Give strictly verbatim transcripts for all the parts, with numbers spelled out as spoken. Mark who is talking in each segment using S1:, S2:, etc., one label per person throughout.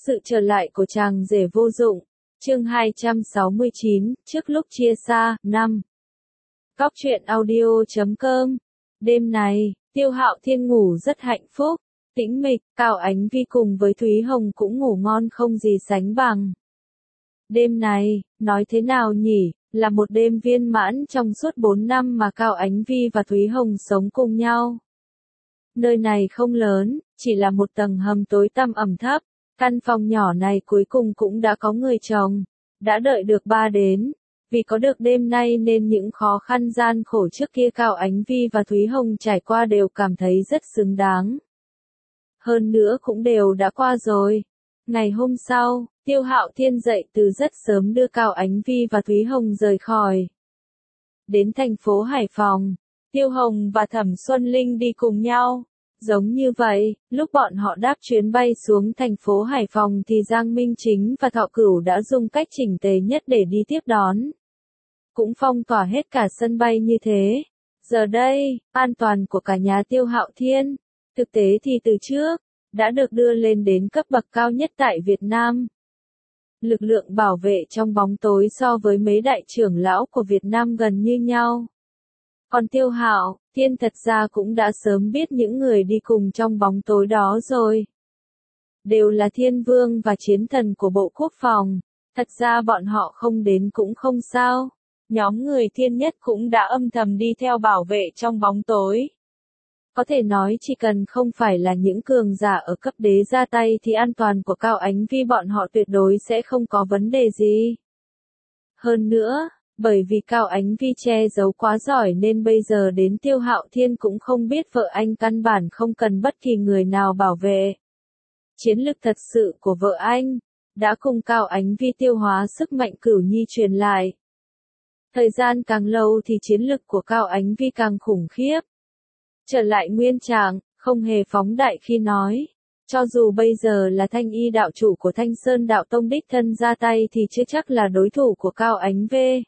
S1: Sự trở lại của chàng rể vô dụng. Chương hai trăm sáu mươi chín, trước lúc chia xa, năm. Góc truyện audio chấm com. Đêm này, Tiêu Hạo Thiên ngủ rất hạnh phúc, tĩnh mịch, Cao Ánh Vi cùng với Thúy Hồng cũng ngủ ngon không gì sánh bằng. Đêm này, nói thế nào nhỉ, là một đêm viên mãn trong suốt bốn năm mà Cao Ánh Vi và Thúy Hồng sống cùng nhau. Nơi này không lớn, chỉ là một tầng hầm tối tăm ẩm thấp. Căn phòng nhỏ này cuối cùng cũng đã có người chồng, đã đợi được ba đến, vì có được đêm nay nên những khó khăn gian khổ trước kia Cao Ánh Vi và Thúy Hồng trải qua đều cảm thấy rất xứng đáng. Hơn nữa cũng đều đã qua rồi. Ngày hôm sau, Tiêu Hạo Thiên dậy từ rất sớm đưa Cao Ánh Vi và Thúy Hồng rời khỏi. Đến thành phố Hải Phòng, Tiêu Hồng và Thẩm Xuân Linh đi cùng nhau. Giống như vậy, lúc bọn họ đáp chuyến bay xuống thành phố Hải Phòng thì Giang Minh Chính và Thọ Cửu đã dùng cách chỉnh tề nhất để đi tiếp đón. Cũng phong tỏa hết cả sân bay như thế. Giờ đây, an toàn của cả nhà Tiêu Hạo Thiên, thực tế thì từ trước, đã được đưa lên đến cấp bậc cao nhất tại Việt Nam. Lực lượng bảo vệ trong bóng tối so với mấy đại trưởng lão của Việt Nam gần như nhau. Còn Tiêu Hạo Thiên thật ra cũng đã sớm biết những người đi cùng trong bóng tối đó rồi. Đều là thiên vương và chiến thần của Bộ Quốc phòng, thật ra bọn họ không đến cũng không sao. Nhóm người thiên nhất cũng đã âm thầm đi theo bảo vệ trong bóng tối. Có thể nói chỉ cần không phải là những cường giả ở cấp đế ra tay thì an toàn của Cao Ánh Vi bọn họ tuyệt đối sẽ không có vấn đề gì. Hơn nữa, bởi vì Cao Ánh Vi che giấu quá giỏi nên bây giờ đến Tiêu Hạo Thiên cũng không biết vợ anh căn bản không cần bất kỳ người nào bảo vệ. Chiến lực thật sự của vợ anh, đã cùng Cao Ánh Vi tiêu hóa sức mạnh cửu nhi truyền lại. Thời gian càng lâu thì chiến lực của Cao Ánh Vi càng khủng khiếp. Trở lại nguyên trạng, không hề phóng đại khi nói. Cho dù bây giờ là Thanh Y đạo chủ của Thanh Sơn đạo tông đích thân ra tay thì chưa chắc là đối thủ của Cao Ánh Vi.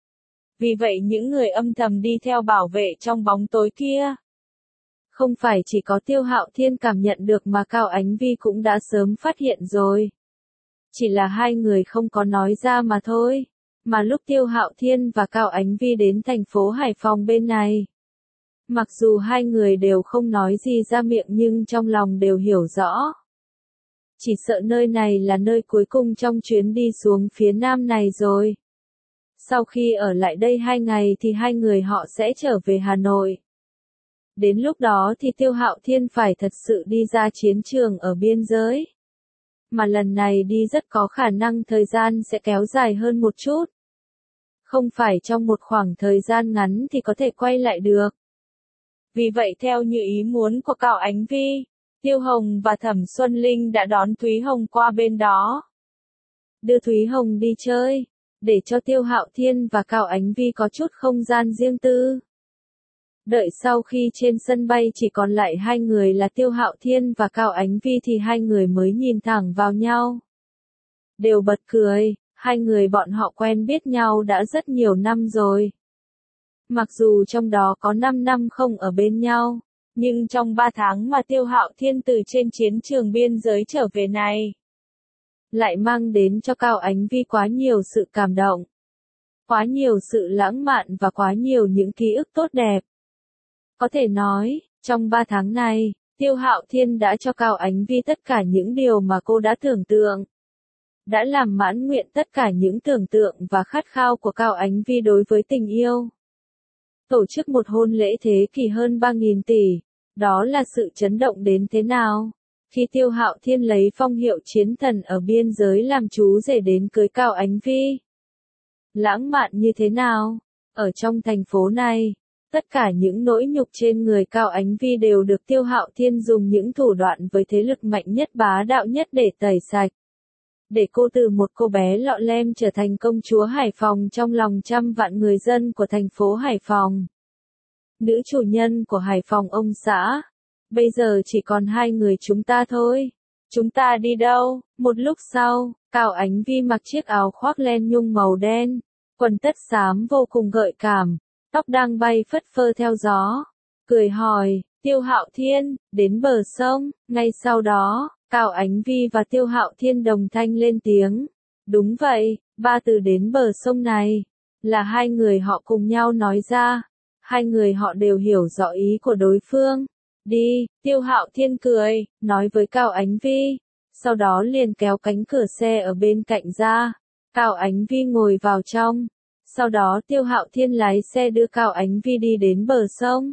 S1: Vì vậy những người âm thầm đi theo bảo vệ trong bóng tối kia, không phải chỉ có Tiêu Hạo Thiên cảm nhận được mà Cao Ánh Vi cũng đã sớm phát hiện rồi. Chỉ là hai người không có nói ra mà thôi. Mà lúc Tiêu Hạo Thiên và Cao Ánh Vi đến thành phố Hải Phòng bên này, mặc dù hai người đều không nói gì ra miệng nhưng trong lòng đều hiểu rõ. Chỉ sợ nơi này là nơi cuối cùng trong chuyến đi xuống phía nam này rồi. Sau khi ở lại đây hai ngày thì hai người họ sẽ trở về Hà Nội. Đến lúc đó thì Tiêu Hạo Thiên phải thật sự đi ra chiến trường ở biên giới. Mà lần này đi rất có khả năng thời gian sẽ kéo dài hơn một chút. Không phải trong một khoảng thời gian ngắn thì có thể quay lại được. Vì vậy theo như ý muốn của Cao Ánh Vi, Tiêu Hồng và Thẩm Xuân Linh đã đón Thúy Hồng qua bên đó. Đưa Thúy Hồng đi chơi, để cho Tiêu Hạo Thiên và Cao Ánh Vi có chút không gian riêng tư. Đợi sau khi trên sân bay chỉ còn lại hai người là Tiêu Hạo Thiên và Cao Ánh Vi thì hai người mới nhìn thẳng vào nhau. Đều bật cười, hai người bọn họ quen biết nhau đã rất nhiều năm rồi. Mặc dù trong đó có năm năm không ở bên nhau, nhưng trong ba tháng mà Tiêu Hạo Thiên từ trên chiến trường biên giới trở về này, lại mang đến cho Cao Ánh Vi quá nhiều sự cảm động, quá nhiều sự lãng mạn và quá nhiều những ký ức tốt đẹp. Có thể nói, trong ba tháng này, Tiêu Hạo Thiên đã cho Cao Ánh Vi tất cả những điều mà cô đã tưởng tượng. Đã làm mãn nguyện tất cả những tưởng tượng và khát khao của Cao Ánh Vi đối với tình yêu. Tổ chức một hôn lễ thế kỷ hơn ba nghìn tỷ, đó là sự chấn động đến thế nào? Khi Tiêu Hạo Thiên lấy phong hiệu chiến thần ở biên giới làm chú rể đến cưới Cao Ánh Vi. Lãng mạn như thế nào? Ở trong thành phố này, tất cả những nỗi nhục trên người Cao Ánh Vi đều được Tiêu Hạo Thiên dùng những thủ đoạn với thế lực mạnh nhất bá đạo nhất để tẩy sạch. Để cô từ một cô bé lọ lem trở thành công chúa Hải Phòng trong lòng trăm vạn người dân của thành phố Hải Phòng. Nữ chủ nhân của Hải Phòng ông xã. Bây giờ chỉ còn hai người chúng ta thôi. Chúng ta đi đâu? Một lúc sau, Cao Ánh Vi mặc chiếc áo khoác len nhung màu đen, quần tất xám vô cùng gợi cảm, tóc đang bay phất phơ theo gió. Cười hỏi, Tiêu Hạo Thiên, đến bờ sông, ngay sau đó, Cao Ánh Vi và Tiêu Hạo Thiên đồng thanh lên tiếng. Đúng vậy, ba từ đến bờ sông này, là hai người họ cùng nhau nói ra. Hai người họ đều hiểu rõ ý của đối phương. Đi, Tiêu Hạo Thiên cười, nói với Cao Ánh Vi. Sau đó liền kéo cánh cửa xe ở bên cạnh ra. Cao Ánh Vi ngồi vào trong. Sau đó Tiêu Hạo Thiên lái xe đưa Cao Ánh Vi đi đến bờ sông.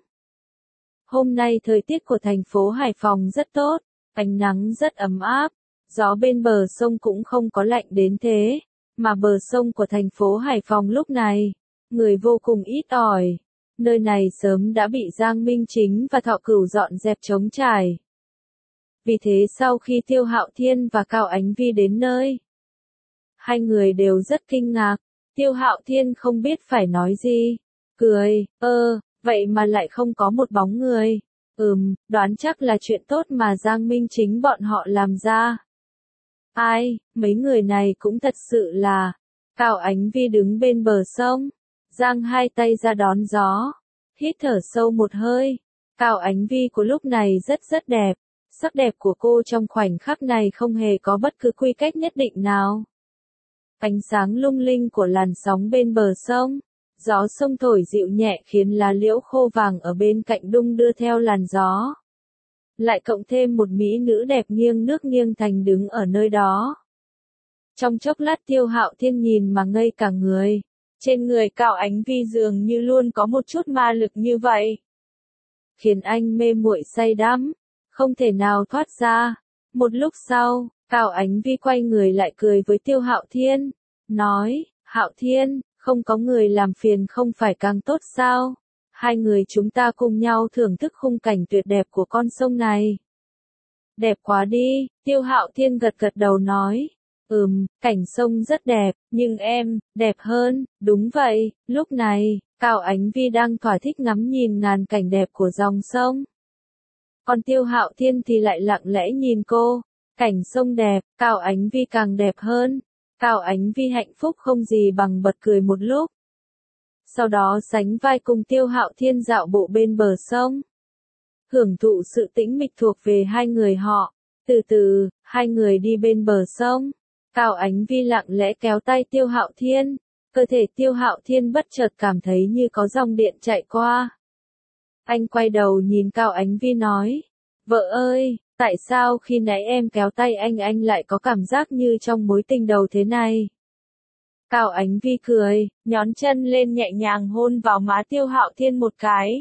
S1: Hôm nay thời tiết của thành phố Hải Phòng rất tốt, ánh nắng rất ấm áp, gió bên bờ sông cũng không có lạnh đến thế, mà bờ sông của thành phố Hải Phòng lúc này, người vô cùng ít ỏi. Nơi này sớm đã bị Giang Minh Chính và Thọ Cửu dọn dẹp trống trải. Vì thế sau khi Tiêu Hạo Thiên và Cao Ánh Vi đến nơi, hai người đều rất kinh ngạc. Tiêu Hạo Thiên không biết phải nói gì, cười, ơ, vậy mà lại không có một bóng người. Ừm, đoán chắc là chuyện tốt mà Giang Minh Chính bọn họ làm ra. Ai, mấy người này cũng thật sự là. Cao Ánh Vi đứng bên bờ sông, giang hai tay ra đón gió, hít thở sâu một hơi. Cao Ánh Vi của lúc này rất rất đẹp, sắc đẹp của cô trong khoảnh khắc này không hề có bất cứ quy cách nhất định nào. Ánh sáng lung linh của làn sóng bên bờ sông, gió sông thổi dịu nhẹ khiến lá liễu khô vàng ở bên cạnh đung đưa theo làn gió. Lại cộng thêm một mỹ nữ đẹp nghiêng nước nghiêng thành đứng ở nơi đó. Trong chốc lát Tiêu Hạo Thiên nhìn mà ngây cả người. Trên người Cao Ánh Vi dường như luôn có một chút ma lực như vậy, khiến anh mê muội say đắm, không thể nào thoát ra. Một lúc sau, Cao Ánh Vi quay người lại cười với Tiêu Hạo Thiên, nói, Hạo Thiên, không có người làm phiền không phải càng tốt sao? Hai người chúng ta cùng nhau thưởng thức khung cảnh tuyệt đẹp của con sông này. Đẹp quá đi, Tiêu Hạo Thiên gật gật đầu nói. Ừm, cảnh sông rất đẹp, nhưng em, đẹp hơn, đúng vậy. Lúc này, Cao Ánh Vi đang thỏa thích ngắm nhìn ngàn cảnh đẹp của dòng sông. Còn Tiêu Hạo Thiên thì lại lặng lẽ nhìn cô. Cảnh sông đẹp, Cao Ánh Vi càng đẹp hơn. Cao Ánh Vi hạnh phúc không gì bằng bật cười một lúc. Sau đó sánh vai cùng Tiêu Hạo Thiên dạo bộ bên bờ sông. Hưởng thụ sự tĩnh mịch thuộc về hai người họ. Từ từ, hai người đi bên bờ sông. Cao Ánh Vi lặng lẽ kéo tay Tiêu Hạo Thiên. Cơ thể Tiêu Hạo Thiên bất chợt cảm thấy như có dòng điện chạy qua. Anh quay đầu nhìn Cao Ánh Vi nói. Vợ ơi, tại sao khi nãy em kéo tay anh anh lại có cảm giác như trong mối tình đầu thế này? Cao Ánh Vi cười, nhón chân lên nhẹ nhàng hôn vào má Tiêu Hạo Thiên một cái.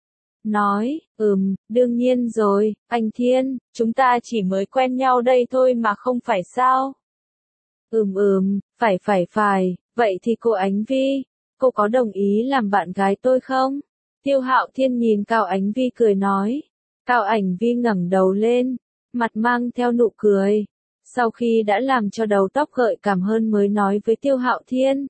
S1: Nói, ừm, đương nhiên rồi, anh Thiên, chúng ta chỉ mới quen nhau đây thôi mà không phải sao? Ừm ừm, phải phải phải, vậy thì cô Ánh Vi, cô có đồng ý làm bạn gái tôi không? Tiêu Hạo Thiên nhìn Cao Ánh Vi cười nói. Cao Ánh Vi ngẩng đầu lên, mặt mang theo nụ cười. Sau khi đã làm cho đầu tóc gợi cảm hơn mới nói với Tiêu Hạo Thiên.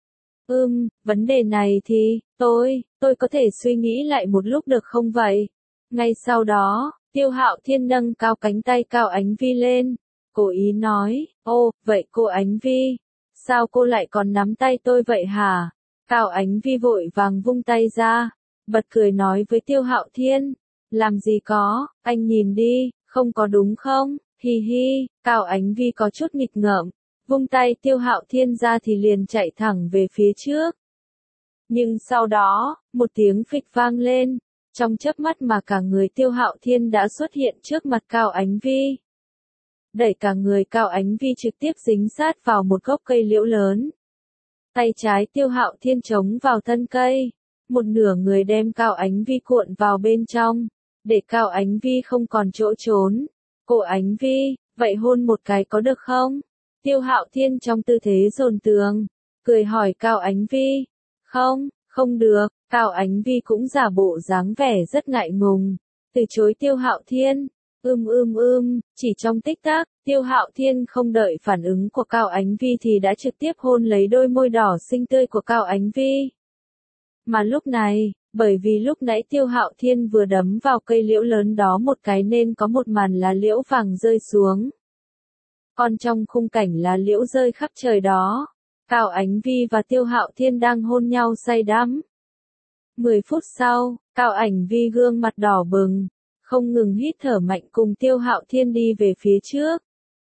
S1: Ừm, vấn đề này thì, tôi, tôi có thể suy nghĩ lại một lúc được không vậy? Ngay sau đó, Tiêu Hạo Thiên nâng cao cánh tay Cao Ánh Vi lên, cố ý nói, ô, vậy cô Ánh Vi, sao cô lại còn nắm tay tôi vậy hả? Cao Ánh Vi vội vàng vung tay ra, bật cười nói với Tiêu Hạo Thiên, làm gì có, anh nhìn đi, không có đúng không? Hi hi, Cao Ánh Vi có chút nghịch ngợm, vung tay Tiêu Hạo Thiên ra thì liền chạy thẳng về phía trước. Nhưng sau đó, một tiếng phịch vang lên, trong chớp mắt mà cả người Tiêu Hạo Thiên đã xuất hiện trước mặt Cao Ánh Vi. Đẩy cả người Cao Ánh Vi trực tiếp dính sát vào một gốc cây liễu lớn. Tay trái Tiêu Hạo Thiên chống vào thân cây, một nửa người đem Cao Ánh Vi cuộn vào bên trong, để Cao Ánh Vi không còn chỗ trốn. Cô Ánh Vi, vậy hôn một cái có được không? Tiêu Hạo Thiên trong tư thế dồn tường, cười hỏi Cao Ánh Vi. Không, không được, Cao Ánh Vi cũng giả bộ dáng vẻ rất ngại ngùng, từ chối Tiêu Hạo Thiên. Ưm ưm ưm, chỉ trong tích tắc, Tiêu Hạo Thiên không đợi phản ứng của Cao Ánh Vi thì đã trực tiếp hôn lấy đôi môi đỏ xinh tươi của Cao Ánh Vi. Mà lúc này, bởi vì lúc nãy Tiêu Hạo Thiên vừa đấm vào cây liễu lớn đó một cái nên có một màn lá liễu vàng rơi xuống. Còn trong khung cảnh lá liễu rơi khắp trời đó, Cao Ánh Vi và Tiêu Hạo Thiên đang hôn nhau say đắm. Mười phút sau, Cao Ánh Vi gương mặt đỏ bừng, không ngừng hít thở mạnh cùng Tiêu Hạo Thiên đi về phía trước.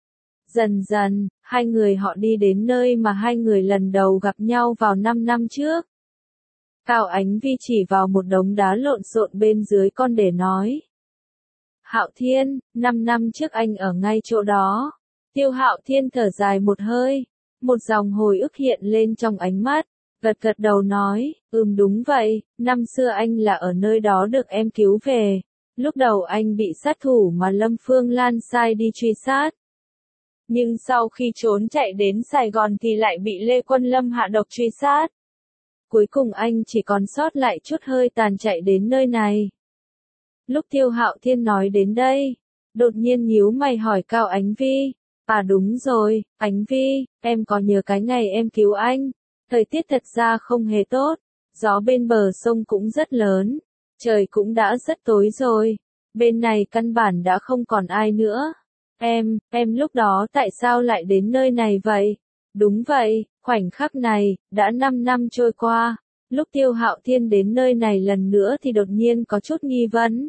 S1: Dần dần, hai người họ đi đến nơi mà hai người lần đầu gặp nhau vào năm năm trước. Cao Ánh Vi chỉ vào một đống đá lộn xộn bên dưới con để nói. Hạo Thiên, năm năm trước anh ở ngay chỗ đó. Tiêu Hạo Thiên thở dài một hơi, một dòng hồi ức hiện lên trong ánh mắt, gật gật đầu nói, ừm đúng vậy, năm xưa anh là ở nơi đó được em cứu về. Lúc đầu anh bị sát thủ mà Lâm Phương Lan sai đi truy sát. Nhưng sau khi trốn chạy đến Sài Gòn thì lại bị Lê Quân Lâm hạ độc truy sát. Cuối cùng anh chỉ còn sót lại chút hơi tàn chạy đến nơi này. Lúc Tiêu Hạo Thiên nói đến đây, đột nhiên nhíu mày hỏi Cao Ánh Vi. À đúng rồi, Ánh Vi, em có nhớ cái ngày em cứu anh? Thời tiết thật ra không hề tốt, gió bên bờ sông cũng rất lớn, trời cũng đã rất tối rồi, bên này căn bản đã không còn ai nữa. Em, em lúc đó tại sao lại đến nơi này vậy? Đúng vậy, khoảnh khắc này, đã năm năm trôi qua, lúc Tiêu Hạo Thiên đến nơi này lần nữa thì đột nhiên có chút nghi vấn.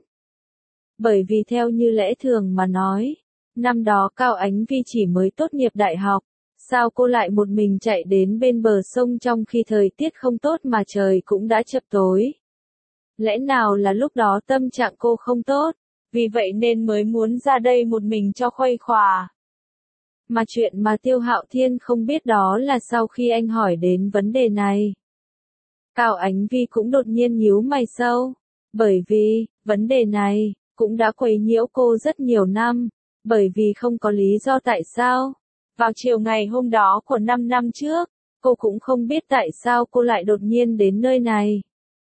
S1: Bởi vì theo như lẽ thường mà nói, năm đó Cao Ánh Vi chỉ mới tốt nghiệp đại học, sao cô lại một mình chạy đến bên bờ sông trong khi thời tiết không tốt mà trời cũng đã chập tối? Lẽ nào là lúc đó tâm trạng cô không tốt, vì vậy nên mới muốn ra đây một mình cho khuây khỏa? Mà chuyện mà Tiêu Hạo Thiên không biết đó là sau khi anh hỏi đến vấn đề này, Cao Ánh Vi cũng đột nhiên nhíu mày sâu, bởi vì, vấn đề này, cũng đã quấy nhiễu cô rất nhiều năm, bởi vì không có lý do tại sao. Vào chiều ngày hôm đó của năm năm trước, cô cũng không biết tại sao cô lại đột nhiên đến nơi này.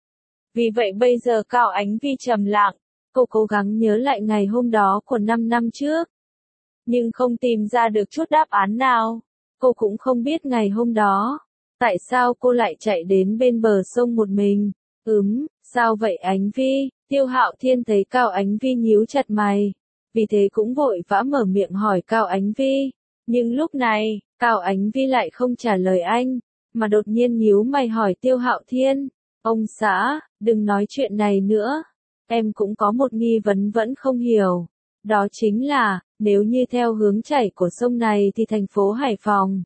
S1: Vì vậy bây giờ Cao Ánh Vi trầm lặng, cô cố gắng nhớ lại ngày hôm đó của năm năm trước. Nhưng không tìm ra được chút đáp án nào. Cô cũng không biết ngày hôm đó, tại sao cô lại chạy đến bên bờ sông một mình. Ừm, sao vậy Ánh Vi? Tiêu Hạo Thiên thấy Cao Ánh Vi nhíu chặt mày, vì thế cũng vội vã mở miệng hỏi Cao Ánh Vi. Nhưng lúc này, Cao Ánh Vi lại không trả lời anh, mà đột nhiên nhíu mày hỏi Tiêu Hạo Thiên. Ông xã, đừng nói chuyện này nữa. Em cũng có một nghi vấn vẫn không hiểu. Đó chính là, nếu như theo hướng chảy của sông này thì thành phố Hải Phòng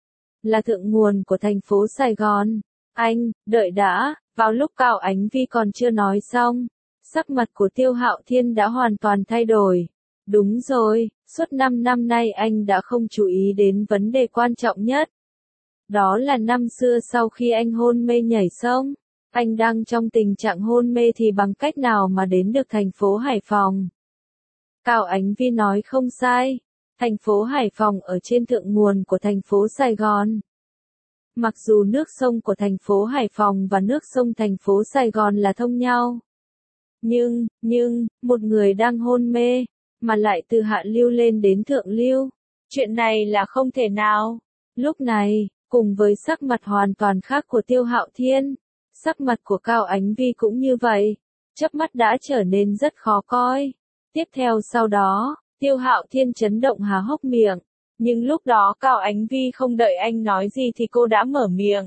S1: là thượng nguồn của thành phố Sài Gòn. Anh, đợi đã, vào lúc Cao Ánh Vi còn chưa nói xong, sắc mặt của Tiêu Hạo Thiên đã hoàn toàn thay đổi. Đúng rồi, suốt năm năm nay anh đã không chú ý đến vấn đề quan trọng nhất. Đó là năm xưa sau khi anh hôn mê nhảy sông, anh đang trong tình trạng hôn mê thì bằng cách nào mà đến được thành phố Hải Phòng. Cao Ánh Vi nói không sai, thành phố Hải Phòng ở trên thượng nguồn của thành phố Sài Gòn. Mặc dù nước sông của thành phố Hải Phòng và nước sông thành phố Sài Gòn là thông nhau. Nhưng, nhưng, một người đang hôn mê, mà lại từ hạ lưu lên đến thượng lưu. Chuyện này là không thể nào. Lúc này, cùng với sắc mặt hoàn toàn khác của Tiêu Hạo Thiên, sắc mặt của Cao Ánh Vi cũng như vậy, chớp mắt đã trở nên rất khó coi. Tiếp theo sau đó, Tiêu Hạo Thiên chấn động há hốc miệng, nhưng lúc đó Cao Ánh Vi không đợi anh nói gì thì cô đã mở miệng.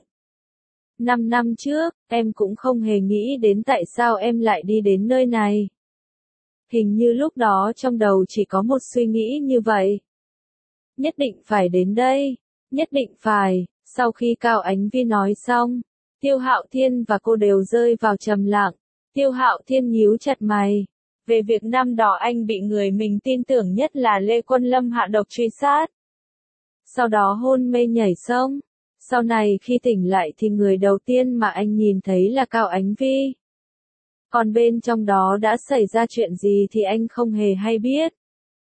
S1: Năm năm trước, em cũng không hề nghĩ đến tại sao em lại đi đến nơi này. Hình như lúc đó trong đầu chỉ có một suy nghĩ như vậy. Nhất định phải đến đây, nhất định phải. Sau khi Cao Ánh Vi nói xong, Tiêu Hạo Thiên và cô đều rơi vào trầm lặng. Tiêu Hạo Thiên nhíu chặt mày. Về việc năm đó anh bị người mình tin tưởng nhất là Lê Quân Lâm hạ độc truy sát. Sau đó hôn mê nhảy sông. Sau này khi tỉnh lại thì người đầu tiên mà anh nhìn thấy là Cao Ánh Vi. Còn bên trong đó đã xảy ra chuyện gì thì anh không hề hay biết.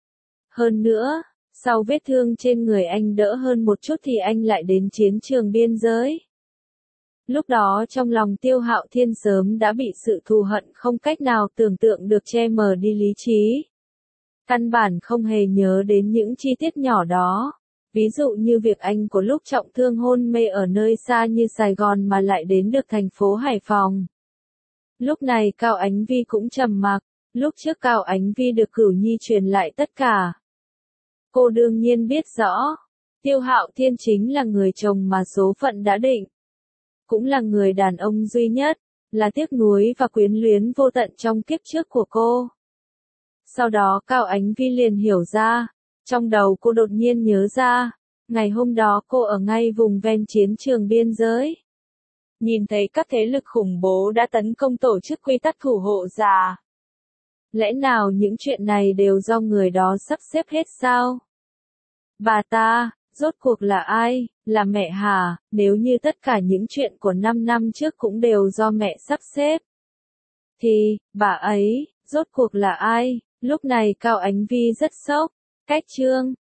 S1: Hơn nữa, sau vết thương trên người anh đỡ hơn một chút thì anh lại đến chiến trường biên giới. Lúc đó trong lòng Tiêu Hạo Thiên sớm đã bị sự thù hận không cách nào tưởng tượng được che mờ đi lý trí. Căn bản không hề nhớ đến những chi tiết nhỏ đó. Ví dụ như việc anh của lúc trọng thương hôn mê ở nơi xa như Sài Gòn mà lại đến được thành phố Hải Phòng. Lúc này Cao Ánh Vi cũng trầm mặc, lúc trước Cao Ánh Vi được Cửu Nhi truyền lại tất cả. Cô đương nhiên biết rõ, Tiêu Hạo Thiên chính là người chồng mà số phận đã định. Cũng là người đàn ông duy nhất, là tiếc nuối và quyến luyến vô tận trong kiếp trước của cô. Sau đó Cao Ánh Vi liền hiểu ra, trong đầu cô đột nhiên nhớ ra, ngày hôm đó cô ở ngay vùng ven chiến trường biên giới. Nhìn thấy các thế lực khủng bố đã tấn công tổ chức quy tắc thủ hộ giả. Lẽ nào những chuyện này đều do người đó sắp xếp hết sao? Bà ta, rốt cuộc là ai, là mẹ hả, nếu như tất cả những chuyện của năm năm trước cũng đều do mẹ sắp xếp? Thì, bà ấy, rốt cuộc là ai? Lúc này Cao Ánh Vi rất sốc. Cách chương